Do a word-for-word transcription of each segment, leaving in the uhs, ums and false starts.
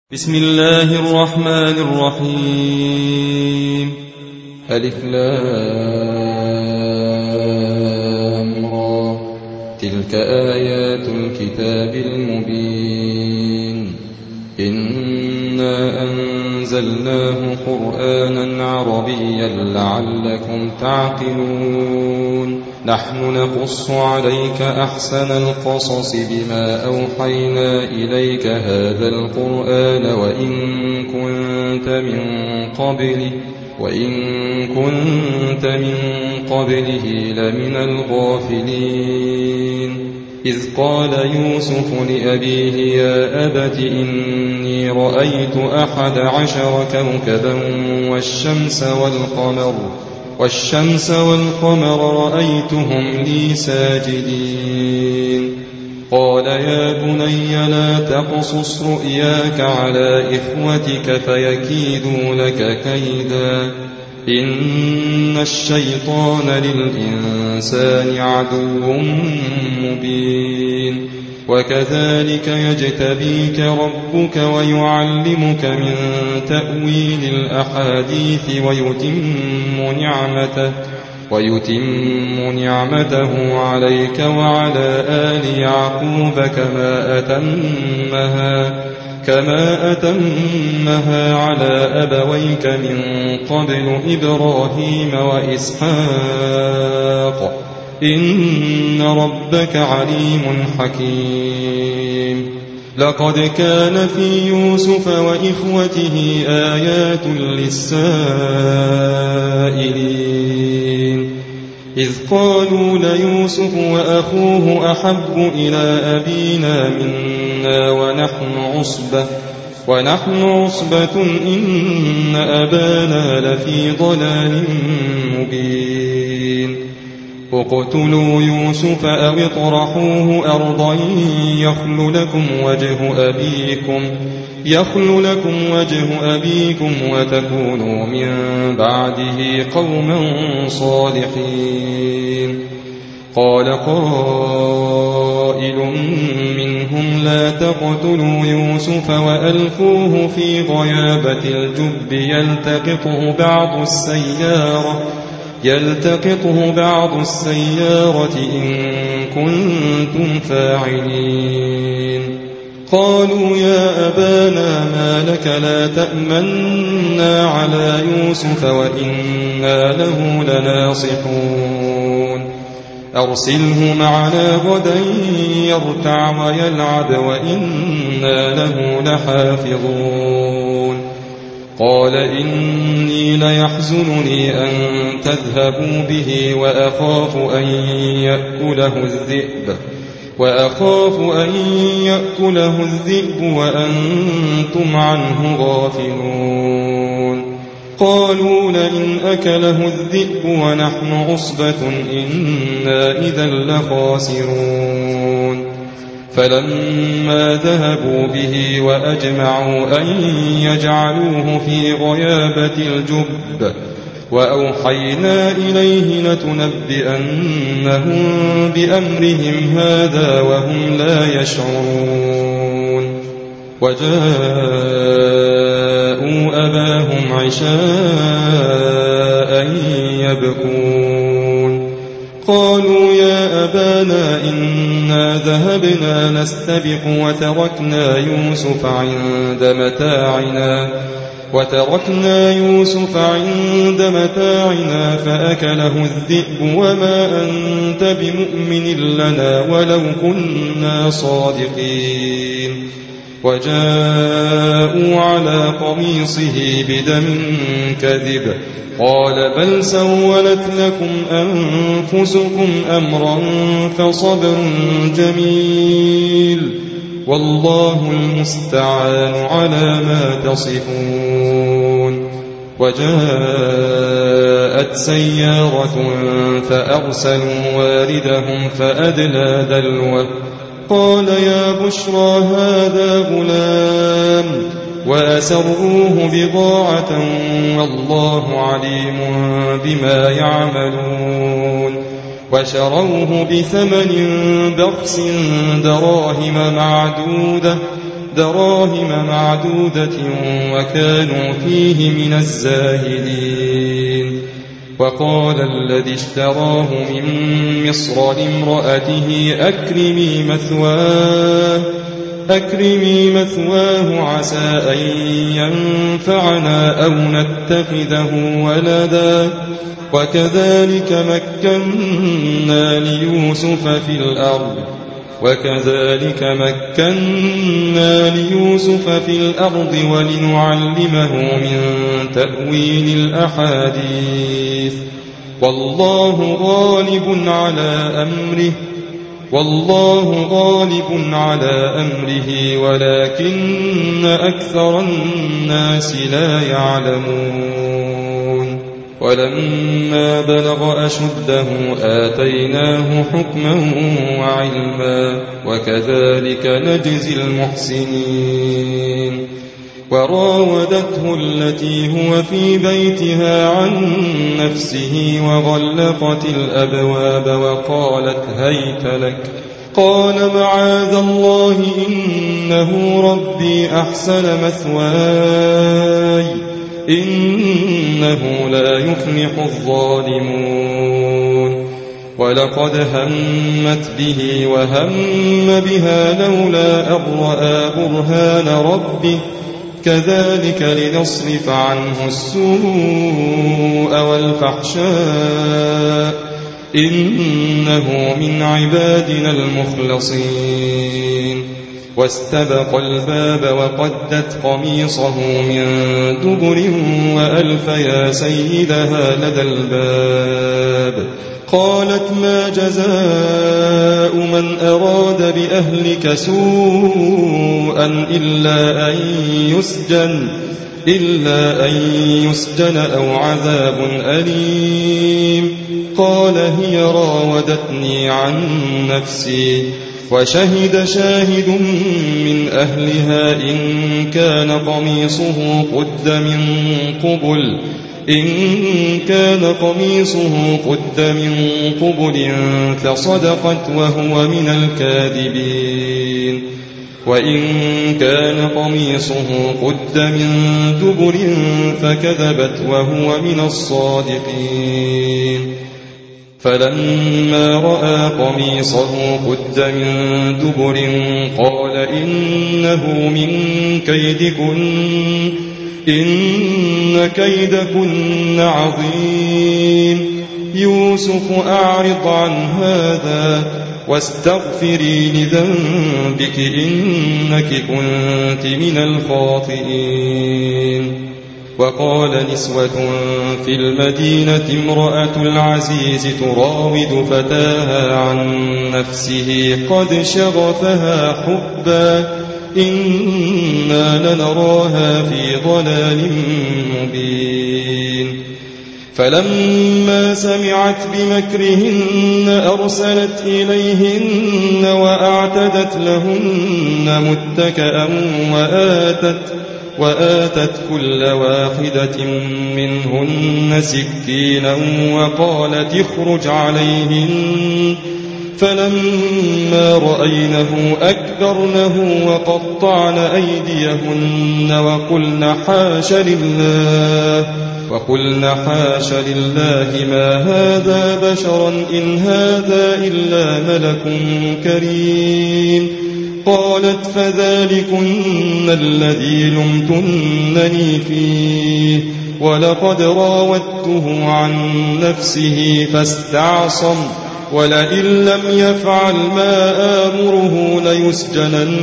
بسم الله الرحمن الرحيم. ألف لام را. تلك آيات الكتاب المبين. إنا أنزلناه قرآنا عربيا لعلكم تعقلون. نحن نقص عليك أحسن القصص بما أوحينا إليك هذا القرآن وإن كنت من قبله وإن كنت من قبله لمن الغافلين. إذ قال يوسف لأبيه يا أبت إني رأيت أحد عشر كوكبا والشمس والقمر والشمس والقمر رأيتهم لي ساجدين. قال يا بني لا تقصص رؤياك على إخوتك فيكيدوا لك كيدا إن الشيطان للإنسان عدو مبين. وكذلك يجتبيك ربك ويعلمك من تأويل الأحاديث ويتم نعمته ويتم نعمته عليك وعلى آل يعقوب كما أتمها كما أتمها على أبويك من قبل إبراهيم وإسحاق إن ربك عليم حكيم. لقد كان في يوسف وإخوته آيات للسائلين إذ قالوا ليوسف وأخوه أحب إلى أبينا منا ونحن عصبة ونحن عصبة إن أبانا لفي ضلال مبين. اقتلوا يوسف أو اطرحوه أرضا يخل لكم وجه أبيكم يخل لكم وجه أبيكم وتكونوا من بعده قوما صالحين. قال قائل منهم لا تقتلوا يوسف وألقوه في غيابة الجب يلتقطه بعض السيارة يلتقطه بعض السيارة إن كنتم فاعلين. قالوا يا أبانا ما لك لا تأمنا على يوسف وإنا له لناصحون. أرسله معنا غدا يرتع ويلعب وإنا له لحافظون. قال إني ليحزنني أن تذهبوا به وأخاف أن يأكله الذئب وأخاف أن يأكله الذئب وأنتم عنه غافلون. قالوا لئن أكله الذئب ونحن عصبة إنا إذا لخاسرون. فلما ذهبوا به وأجمعوا أن يجعلوه في غيابة الجب وأوحينا إليه لتنبئنهم بأمرهم هذا وهم لا يشعرون. وجاءوا أباهم عشاء يبكون. قالوا يا أبانا إنا ذهبنا نستبق وتركنا يوسف عند متاعنا وتركنا يوسف عند متاعنا فأكله الذئب وما أنت بمؤمن لنا ولو كنا صادقين. وجاءوا على قميصه بدم كذب قال بل سولت لكم أنفسكم أمرا فصبر جميل والله المستعان على ما تصفون. وجاءت سيارة فأرسلوا واردهم فأدلى دلوه قال يا بشرى هذا غلام وأسروه بضاعة والله عليم بما يعملون. وشروه بثمن بخس دراهم معدودة دراهم معدودة وكانوا فيه من الزاهدين. وقال الذي اشتراه من مصر لامرأته أكرمي مثواه أكرمي مثواه عسى أن ينفعنا أو نتخذه ولدا وكذلك مكنا ليوسف في الأرض وكذلك مكنا ليوسف في الأرض ولنعلمه من تأويل الأحاديث والله غالب على أمره والله غالب على أمره ولكن أكثر الناس لا يعلمون. ولما بلغ أشده آتيناه حكما وعلما وكذلك نجزي المحسنين. وراودته التي هو في بيتها عن نفسه وغلقت الأبواب وقالت هيت لك قال معاذ الله إنه ربي أحسن مثواي إنه لا يفلح الظالمون. ولقد همت به وهم بها لولا أن رأى برهان ربه كذلك لنصرف عنه السوء والفحشاء إنه من عبادنا المخلصين. واستبق الباب وقدت قميصه من دبر وألف يا سيدها لدى الباب قالت ما جزاء من أراد بأهلك سوءا إلا أن يسجن إلا أن يسجن أو عذاب أليم قال هي راودتني عن نفسي وشهد شاهد من أهلها إن كان قميصه قد من قبل إن كان قميصه قد من قبل فصدقت وهو من الكاذبين وإن كان قميصه قد من دبر فكذبت وهو من الصادقين. فلما رأى قميصه قد من دبر قال إنه من كيدكن إن كيدكن عظيم يوسف أعرض عن هذا واستغفري لذنبك إنك كنت من الخاطئين. وقال نسوة في المدينة امرأة العزيز تراود فتاها عن نفسه قد شغفها حبا إنا لنراها في ضلال مبين. فلما سمعت بمكرهن أرسلت إليهن وأعتدت لهن متكئا وآتت وآتت كل واحدة منهن سكينا وقالت اخرج عليهن فلما رأينه أكبرنه وقطعن أيديهن وقلن حاش لله وقلن حاش لله ما هذا بشرا إن هذا إلا ملك كريم. قالت فذلكن الذي لمتنني فيه ولقد راودته عن نفسه فاستعصم ولئن لم يفعل ما آمره ليسجنن,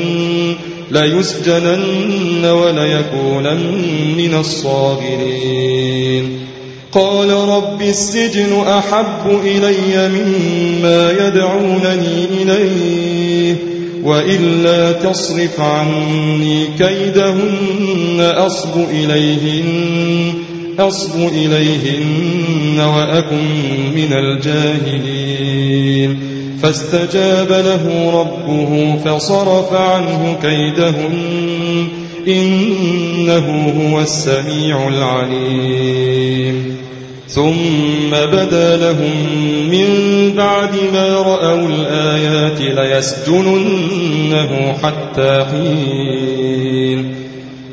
ليسجنن وليكونن من الصاغرين. قال رب السجن أحب إلي مما يدعونني إليه وإلا تصرف عني كيدهن أصب إليهن أصب إليهن وأكن من الجاهلين. فاستجاب له ربه فصرف عنه كيدهن إنه هو السميع العليم. ثم بدا لهم من بعد ما رأوا الآيات ليسجننه حتى حين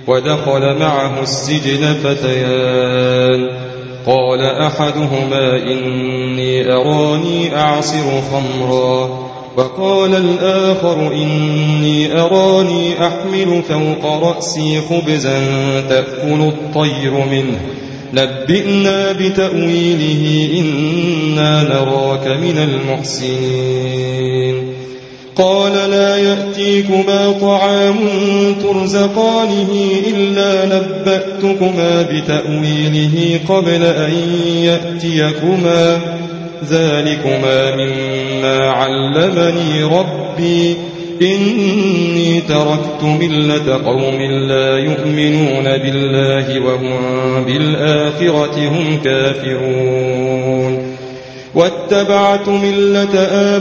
ودخل معه السجن فتيان قال أحدهما إني أراني أعصر خمرا وقال الآخر إني أراني أحمل فوق رأسي خبزا تأكل الطير منه نبئنا بتأويله إنا نراك من المحسنين قال لا يأتيكما طعام ترزقانه إلا نبأتكما بتأويله قبل أن يأتيكما ذلكما مما علمني ربي إني تركت ملة قوم لا يؤمنون بالله وهم بالآخرة هم كافرون واتبعت ملة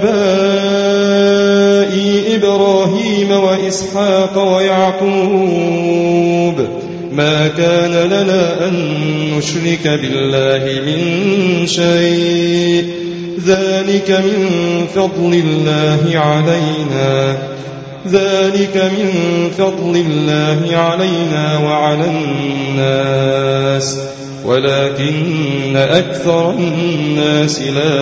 آبائي إبراهيم وإسحاق ويعقوب ما كان لنا أن نشرك بالله من شيء ذلك من فضل الله علينا ذلك من فضل الله علينا وعلى الناس ولكن أكثر الناس لا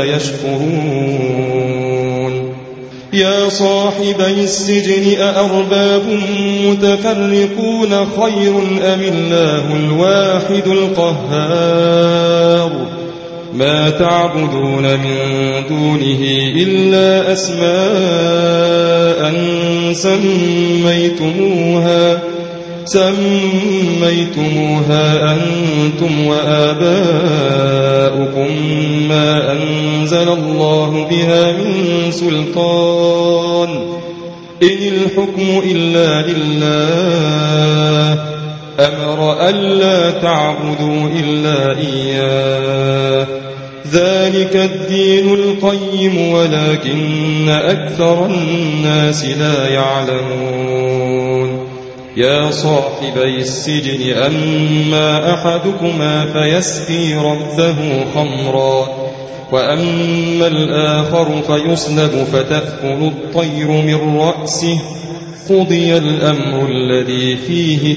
يشكرون يا صاحبي السجن أأرباب متفرقون خير أم الله الواحد القهار ما تعبدون من دونه إلا أسماء سميتموها سميتموها أنتم وآباؤكم ما أنزل الله بها من سلطان إن الحكم إلا لله أمر ألا تعبدوا إلا إياه ذلك الدين القيم ولكن أكثر الناس لا يعلمون يا صاحبي السجن أما أحدكما فيسقي ربه خمرا وأما الآخر فيصلب فتأكل الطير من رأسه قضي الأمر الذي فيه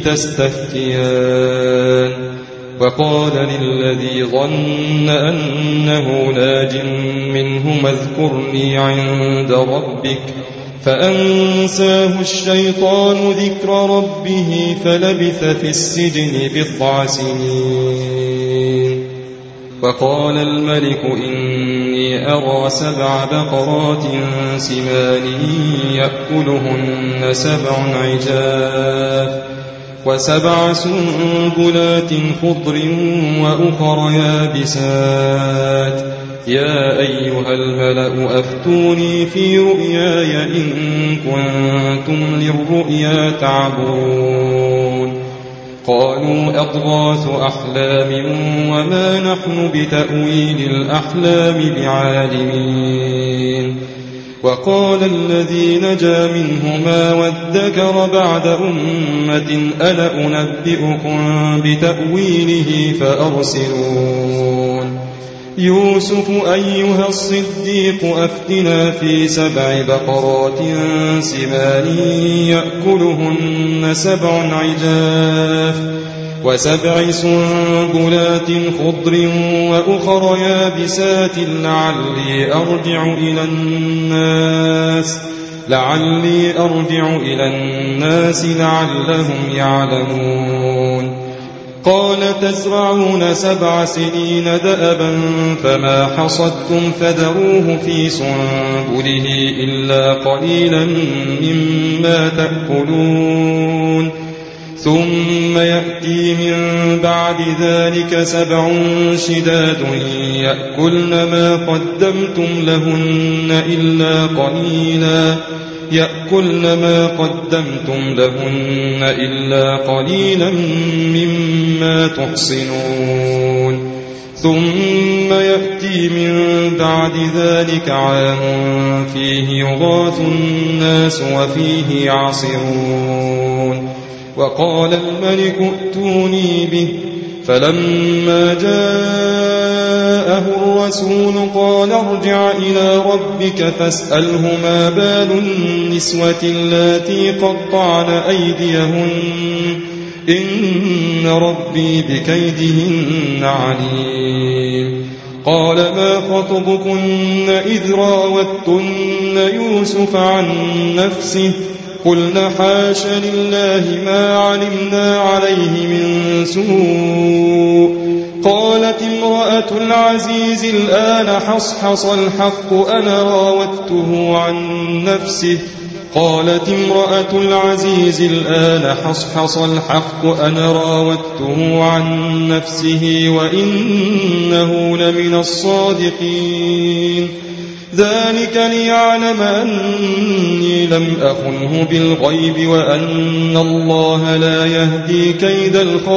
تستفتيان وقال للذي ظن أنه ناج منهما اذكرني عند ربك فأنساه الشيطان ذكر ربه فلبث في السجن بضع سنين وقال الملك إني أرى سبع بقرات سمان يأكلهن سبع عجاف وسبع سنبلات خضر وأخر يابسات يا أيها الملأ أفتوني في رؤياي إن كنتم للرؤيا تعبرون قالوا أضغاث أحلام وما نحن بتأويل الأحلام بعالمين وقال الذي نجا منهما وادكر بعد أمة أنا أنبئكم بتأويله فأرسلون يوسف أيها الصديق أفتنا في سبع بقرات سمان يأكلهن سبع عجاف وسبع سنبلات خضر وأخر يابسات لعلي أرجع إلى الناس لعلي أرجع إلى الناس لعلهم يعلمون قال تزرعون سبع سنين دأبا فما حصدتم فذروه في سنبله إلا قليلا مما تأكلون ثم يأتي من بعد ذلك سبع شداد يأكلن ما قدمتم لهن إلا قليلا يأكلن ما قدمتم لهن إلا قليلا مما تحصنون ثم يأتي من بعد ذلك عام فيه يغاث الناس وفيه يعصرون وقال الملك ائتوني به فلما جاءه الرسول قال ارجع إلى ربك فاسأله ما بال النسوة اللاتي قطعن أيديهن إن ربي بكيدهن عليم. قال ما خطبكن إذ راوتن يوسف عن نفسه قلنا حاش لله ما علمنا عليه من سوء. قالت امرأة العزيز الآن حصحص الحق أنا راودته عن نفسه قالت امرأة العزيز الآن حصحص الحق أنا راودته عن نفسه وإنه لمن الصادقين. ذلك ليعلم أني لم أخنه بالغيب وأن الله لا يهدي كيد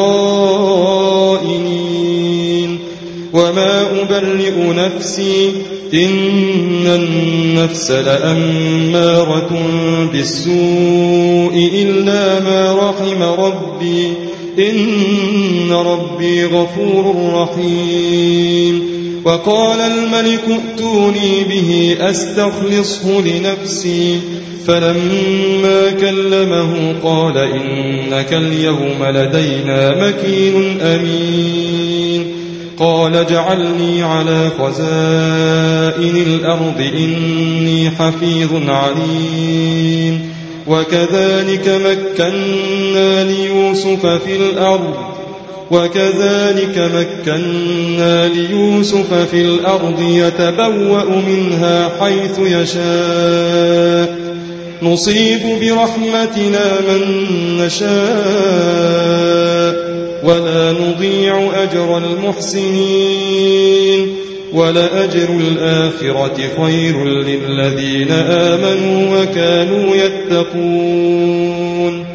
الخائنين. وما أبرئ نفسي إن النفس لأمارة بالسوء إلا ما رحم ربي إن ربي غفور رحيم. وقال الملك ائتوني به أستخلصه لنفسي فلما كلمه قال إنك اليوم لدينا مكين أمين. قال اجعلني على خزائن الأرض إني حفيظ عليم. وكذلك مكنا ليوسف في الأرض وكذلك مكنا ليوسف في الأرض يتبوأ منها حيث يشاء نصيب برحمتنا من نشاء ولا نضيع أجر المحسنين. ولأجر الآخرة خير للذين آمنوا وكانوا يتقون.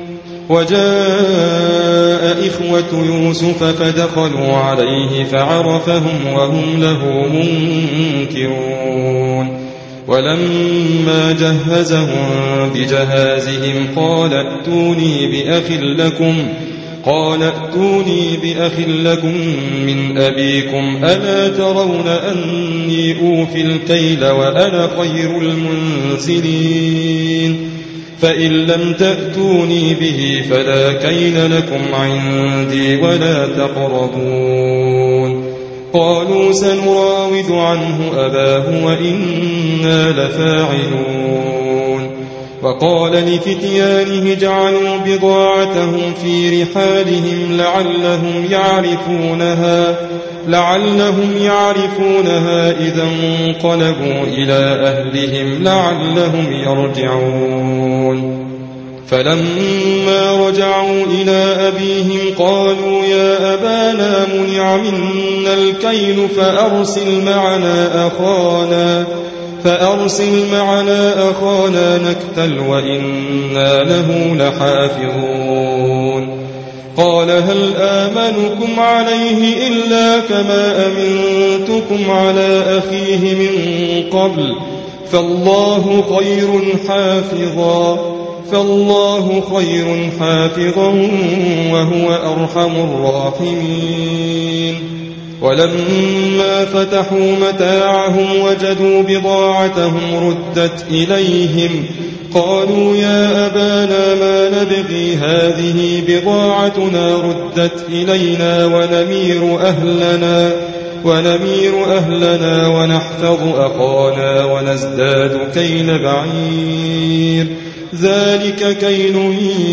وجاء إخوة يوسف فدخلوا عليه فعرفهم وهم له منكرون. ولما جهزهم بجهازهم قال ائتوني بأخ لكم قال ائتوني بأخ لكم من أبيكم ألا ترون أني أوفي الكيل وأنا خير المنزلين. فإن لم تأتوني به فلا كيل لكم عندي ولا تقربون. قالوا سنراود عنه أباه وإنا لفاعلون. وقال لفتيانه اجعلوا بضاعتهم في رحالهم لعلهم يعرفونها لعلهم يعرفونها إذا انقلبوا إلى أهلهم لعلهم يرجعون. فلما رجعوا إلى أبيهم قالوا يا أبانا منع منا الكيل فأرسل معنا أخانا فأرسل معنا أخانا نكتل وإنا له لحافظون. قال هل آمنكم عليه إلا كما أمنتكم على أخيه من قبل فالله خير حافظا فالله خير حافظا وهو أرحم الراحمين. ولما فتحوا متاعهم وجدوا بضاعتهم ردت إليهم قالوا يا أبانا ما نبغي هذه بضاعتنا ردت إلينا ونمير أهلنا ونمير أهلنا ونحفظ أخانا ونزداد كيل بعير ذلك كيل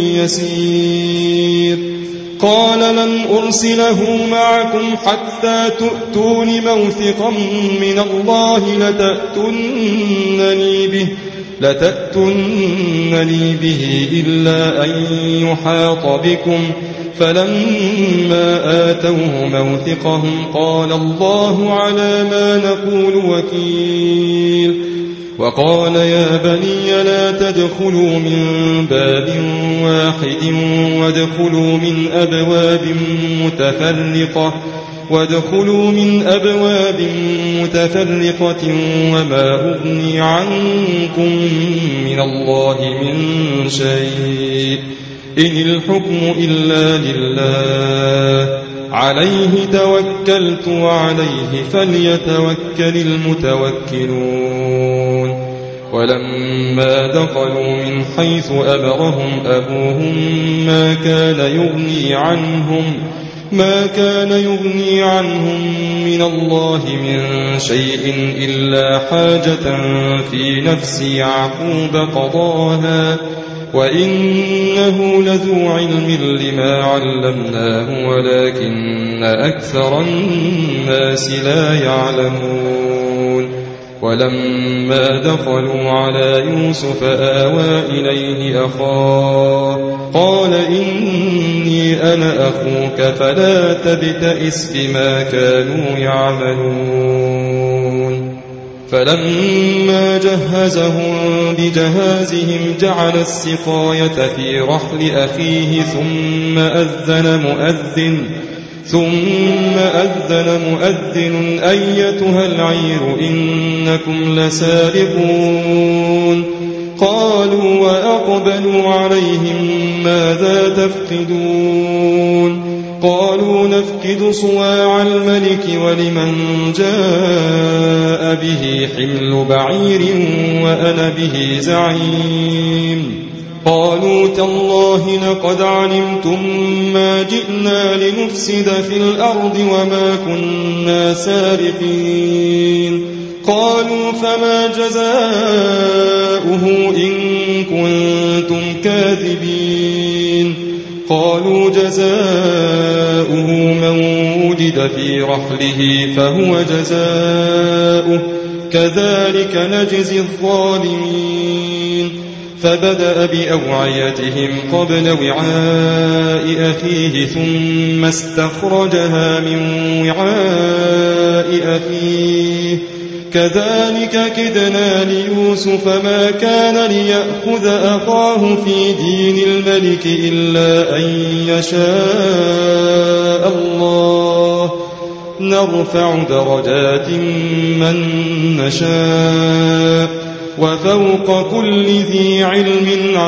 يسير. قال لن أرسله معكم حتى تؤتون موثقا من الله لتأتونني به لتأتونني به إلا أن يحاط بكم. فلما آتوه موثقهم قال الله على ما نقول وكيل. وقال يا بني لا تدخلوا من باب واحد وادخلوا من أبواب متفرقة وادخلوا من أبواب متفرقة وما أغني عنكم من الله من شيء إن الحكم إلا لله عليه توكلت وعليه فليتوكل المتوكلون. ولما دخلوا من حيث أمرهم أبوهم ما كان يغني عنهم ما كان يغني عنهم من الله من شيء إلا حاجة في نفس يعقوب قضاها وإنه لذو علم لما علمناه ولكن أكثر الناس لا يعلمون ولما دخلوا على يوسف آوى إليه أخاه قال إني أنا أخوك فلا تبتئس بما كانوا يعملون فلما جهزهم بجهازهم جعل السقاية في رحل أخيه ثم أذن مؤذن ثم أذن مؤذن أيتها العير إنكم لسارقون قالوا وأقبلوا عليهم ماذا تفقدون قالوا نفقد صواع الملك ولمن جاء به حمل بعير وأنا به زعيم قالوا تالله لقد علمتم ما جئنا لنفسد في الأرض وما كنا سارقين قالوا فما جزاؤه إن كنتم كاذبين قالوا جزاؤه من وجد في رحله فهو جزاؤه كذلك نجزي الظالمين فبدأ بأوعيتهم قبل وعاء أخيه ثم استخرجها من وعاء أخيه كذلك كدنا ليوسف ما كان ليأخذ أخاه في دين الملك إلا أن يشاء الله نرفع درجات من نشاء وفوق كل ذي علم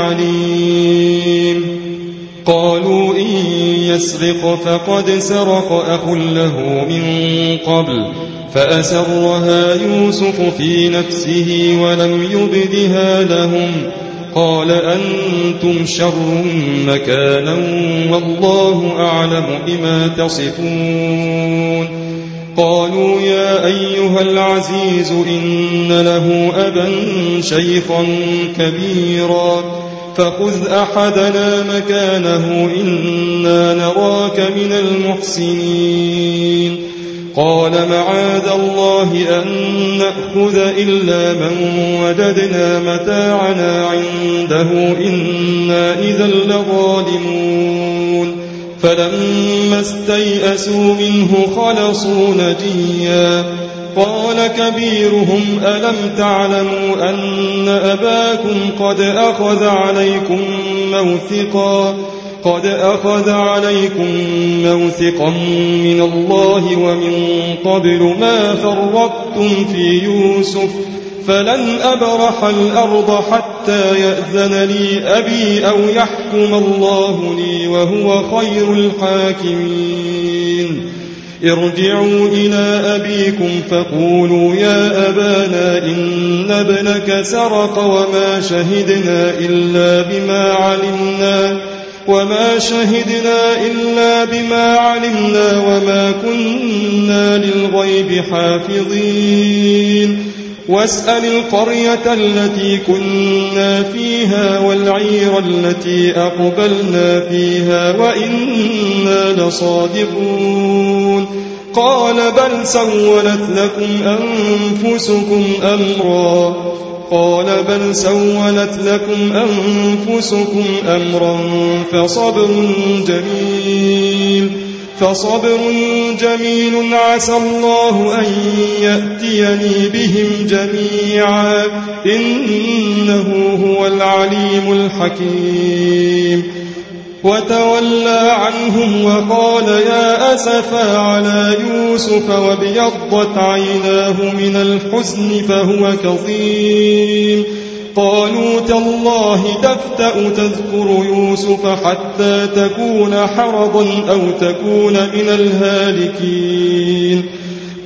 عليم قالوا إن يسرق فقد سرق أخ له من قبل فأسرها يوسف في نفسه ولم يبدها لهم قال أنتم شر مكانا والله أعلم بما تصفون قالوا يا أيها العزيز إن له أبا شيخا كبيرا فخذ أحدنا مكانه إنا نراك من المحسنين قال معاذ الله أن نأخذ إلا من وجدنا متاعنا عنده إنا إذا لظالمون فلما استيئسوا منه خلصوا نجيا قال كبيرهم ألم تعلموا أن أباكم قد أخذ عليكم موثقا قد أخذ عليكم موثقا من الله ومن قبل ما فرطتم في يوسف فلن أبرح الأرض حتى يأذن لي أبي أو يحكم الله لي وهو خير الحاكمين ارجعوا إلى أبيكم فقولوا يا أبانا إن ابنك سرق وما شهدنا إلا بما علمنا وما شهدنا إلا بما علمنا وما كنا للغيب حافظين واسأل القرية التي كنا فيها والعير التي أقبلنا فيها وإنا لصادقون قال بل سولت لكم أنفسكم أمرا قال بل سولت لكم أنفسكم أمرا فصبر جميل فصبر جميل عسى الله أن يأتيني بهم جميعا إنه هو العليم الحكيم وتولى عنهم وقال يا أسفا على يوسف وابيضت عيناه من الحزن فهو كظيم قالوا تالله تفتأ تذكر يوسف حتى تكون حرضا أو تكون من الهالكين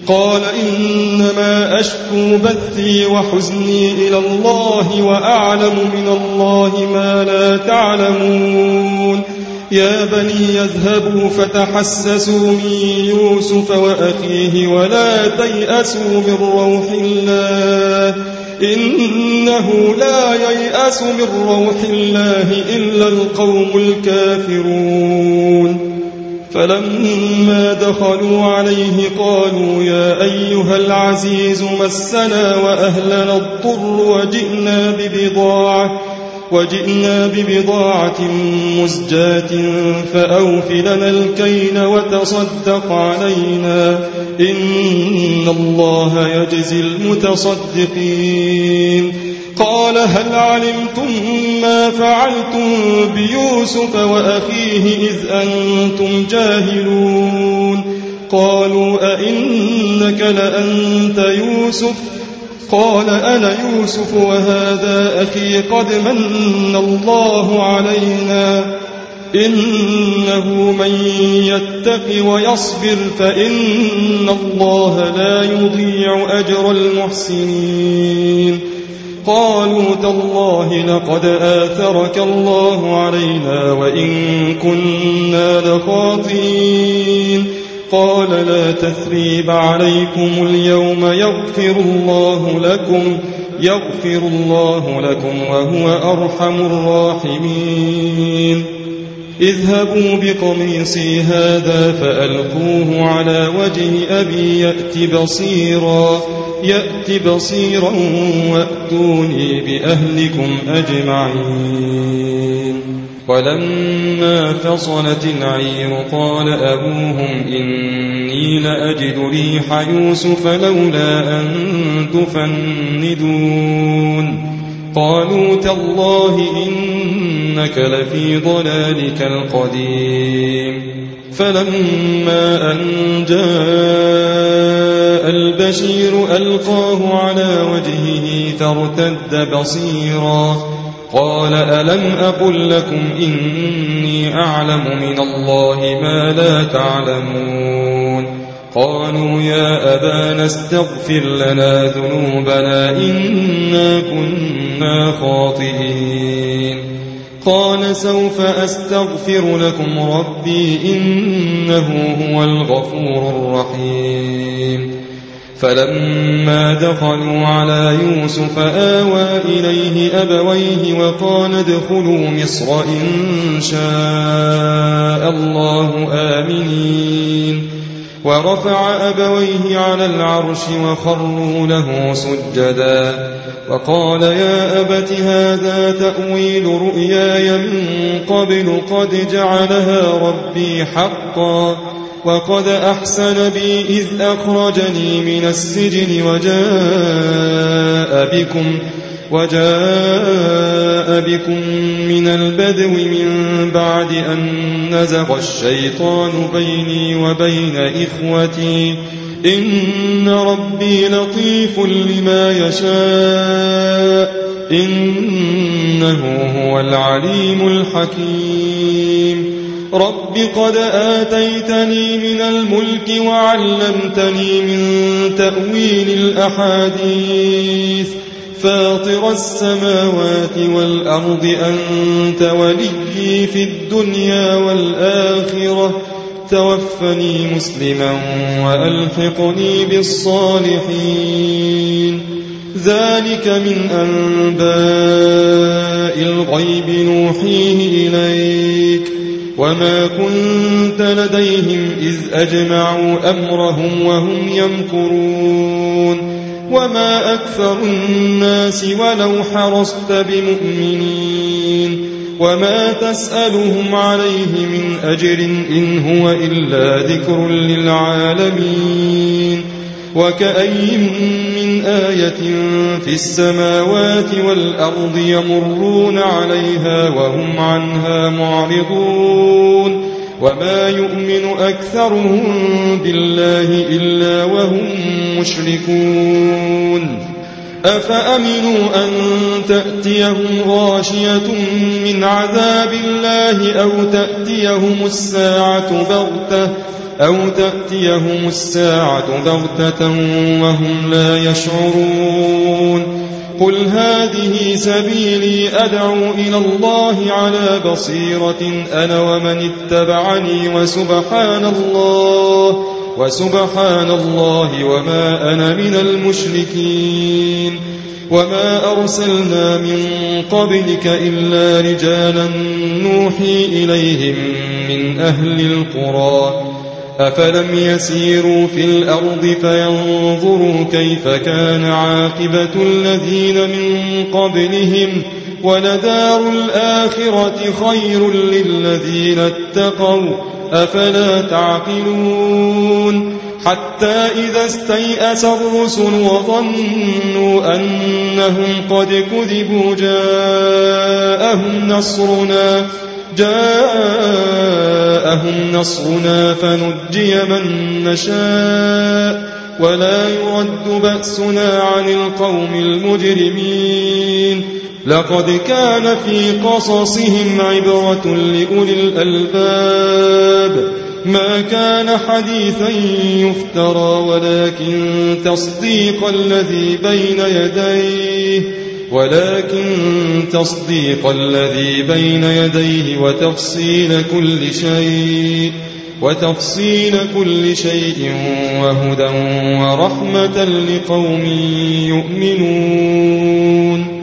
قال إنما أشكو بثي وحزني إلى الله وأعلم من الله ما لا تعلمون يا بني يذهبوا فتحسسوا من يوسف وأخيه ولا تيأسوا من روح الله إنه لا ييأس من روح الله إلا القوم الكافرون فلما دخلوا عليه قالوا يا أيها العزيز مسنا وأهلنا الضر وجئنا ببضاعة وجئنا ببضاعة مزجاة فأوف لنا الكيل وتصدق علينا إن الله يجزي المتصدقين قال هل علمتم ما فعلتم بيوسف وأخيه إذ أنتم جاهلون قالوا أئنك لأنت يوسف قال أنا يوسف وهذا أخي قد من الله علينا إنه من يتق ويصبر فإن الله لا يضيع أجر المحسنين قالوا تالله لقد آثرك الله علينا وإن كنا لخاطئين قال لا تثريب عليكم اليوم يغفر الله لكم يغفر الله لكم وهو أرحم الراحمين اذهبوا بقميصي هذا فألقوه على وجه أبي يأت بصيرا يأت بصيرا وأتوني بأهلكم أجمعين ولما فصلت العير قال أبوهم إني لأجد ريح يوسف لولا أن تفندون قالوا تالله إنك لفي ضلالك القديم فلما أن جاء البشير ألقاه على وجهه فارتد بصيرا قال ألم أقل لكم إني أعلم من الله ما لا تعلمون قالوا يا أبانا استغفر لنا ذنوبنا إنا كنا خاطئين قال سوف أستغفر لكم ربي إنه هو الغفور الرحيم فلما دخلوا على يوسف آوى إليه أبويه وقال ادخلوا مصر إن شاء الله آمنين ورفع أبويه على العرش وخروا له سجدا وقال يا أبت هذا تأويل رؤياي من قبل قد جعلها ربي حقا وقد أحسن بي إذ أخرجني من السجن وجاء بكم وجاء بكم من البدو من بعد أن نزغ الشيطان بيني وبين إخوتي إن ربي لطيف لما يشاء إنه هو العليم الحكيم رب قد آتيتني من الملك وعلمتني من تأويل الأحاديث فاطر السماوات والأرض أنت وليي في الدنيا والآخرة توفني مسلما وألحقني بالصالحين ذلك من أنباء الغيب نوحيه إليك وما كنت لديهم إذ أجمعوا أمرهم وهم يمكرون وما أكثر الناس ولو حرصت بمؤمنين وما تسألهم عليه من أجر إن هو إلا ذكر للعالمين وكأي من آية في السماوات والأرض يمرون عليها وهم عنها معرضون وما يؤمن أكثرهم بالله إلا وهم مشركون أفأمنوا أن تأتيهم غاشية من عذاب الله أو تأتيهم الساعة بغتة أو تأتيهم الساعة بغتة وهم لا يشعرون قل هذه سبيلي أدعو إلى الله على بصيرة أنا ومن اتبعني وسبحان الله وسبحان الله وما أنا من المشركين وما أرسلنا من قبلك إلا رجالا نوحي إليهم من أهل القرى أفلم يسيروا في الأرض فينظروا كيف كان عاقبة الذين من قبلهم ولدار الآخرة خير للذين اتقوا أفلا تعقلون حتى إذا استيأس الرسل وظنوا أنهم قد كذبوا جاءهم نصرنا جاءهم نصرنا فنجي من نشاء ولا يرد بأسنا عن القوم المجرمين لقد كان في قصصهم عبرة لأولي الألباب ما كان حديثا يفترى ولكن تصديق الذي بين يديه ولكن تصديق الذي بين يديه وتفصيل كل شيء وتفصيل كل شيء وهدى ورحمة لقوم يؤمنون